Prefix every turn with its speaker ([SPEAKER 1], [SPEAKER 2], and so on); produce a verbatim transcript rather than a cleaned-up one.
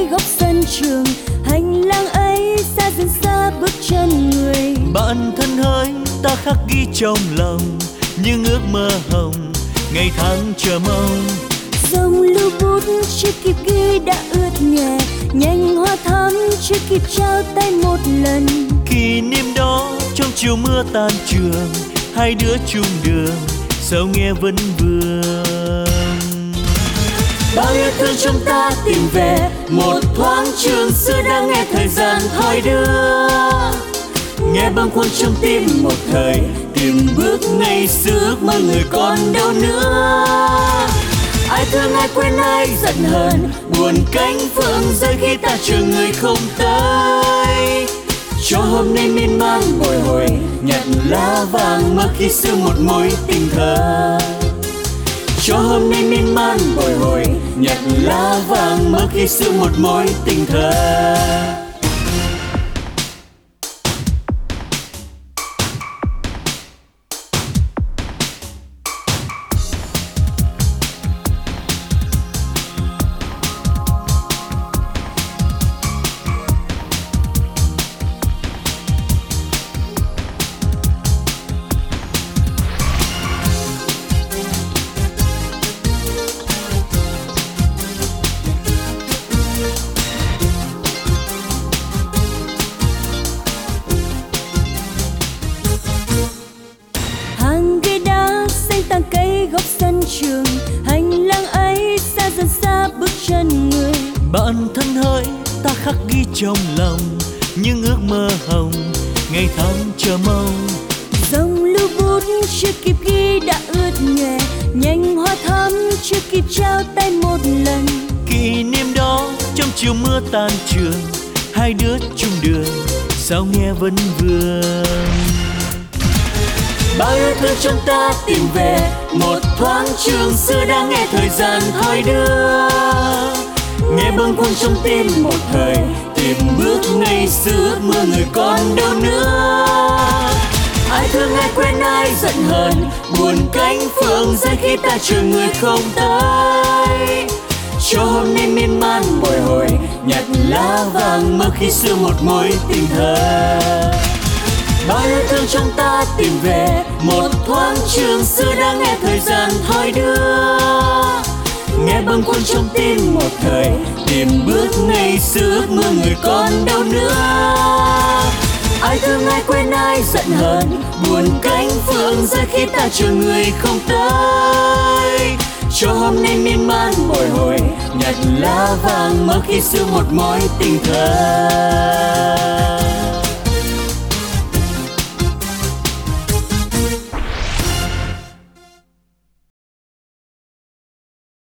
[SPEAKER 1] cây góc sân trường, hành lang ấy xa dần xa bước chân người.
[SPEAKER 2] Bạn thân hỡi, ta khắc ghi trong lòng những ước mơ hồng, ngày tháng chờ mong.
[SPEAKER 1] Dòng lưu bút chưa kịp ghi đã ướt nhòe, nhanh hoa thắm chưa kịp trao tay một lần.
[SPEAKER 2] Kỷ niệm đó trong chiều mưa tan trường, hai đứa chung đường sao nghe vẫn vương.
[SPEAKER 1] Bao yêu thương chúng ta tìm về một thoáng trường xưa, đang nghe thời gian thoi đưa.
[SPEAKER 2] Nghe bâng khuâng trong tim một thời, tìm bước ngày xưa ước mơ người còn đâu nữa.
[SPEAKER 1] Ai thương ai quên ai giận hờn,
[SPEAKER 2] buồn cánh phượng rơi khi ta chờ người không tới.
[SPEAKER 1] cho hôm nay miên man bồi hồi,
[SPEAKER 2] nhặt lá vàng mơ khi xưa một mối tình thơ.
[SPEAKER 1] cho hôm nay miên man bồi hồi,
[SPEAKER 2] nhặt lá vàng mơ khi xưa một mối tình thơ.
[SPEAKER 1] tàng cây góc sân trường, hành lang ấy xa dần xa bước chân người.
[SPEAKER 2] Bạn thân hỡi, ta khắc ghi trong lòng những ước mơ hồng, ngày tháng chờ mong.
[SPEAKER 1] Dòng lưu bút chưa kịp ghi đã ướt nhòe, nhanh hoa thắm chưa kịp trao tay một lần.
[SPEAKER 2] Kỷ niệm đó trong chiều mưa tan trường, hai đứa chung đường sao nghe vẫn vương.
[SPEAKER 1] Bao yêu thương trong ta tìm về một thoáng trường xưa, đang nghe thời gian thoi đưa.
[SPEAKER 2] Nghe bâng khuâng trong tim một thời, tìm bước ngày xưa ước mơ người còn đâu nữa.
[SPEAKER 1] Ai thương ai quên ai giận hờn,
[SPEAKER 2] buồn cánh phượng rơi khi ta chờ người không tới.
[SPEAKER 1] cho hôm nay miên man bồi hồi,
[SPEAKER 2] nhặt lá vàng mơ khi xưa một mối tình thơ.
[SPEAKER 1] bao yêu thương trong ta tìm về
[SPEAKER 2] một thoáng trường xưa, đang nghe thời gian thoi đưa.
[SPEAKER 1] nghe bâng khuâng trong tim một thời,
[SPEAKER 2] tìm bước ngày xưa ước mơ người còn đâu nữa.
[SPEAKER 1] ai thương ai quên ai giận hờn,
[SPEAKER 2] buồn cánh phượng rơi khi ta chờ người không tới.
[SPEAKER 1] cho hôm nay miên man bồi hồi,
[SPEAKER 2] nhặt lá vàng mơ khi xưa một mối tình thơ.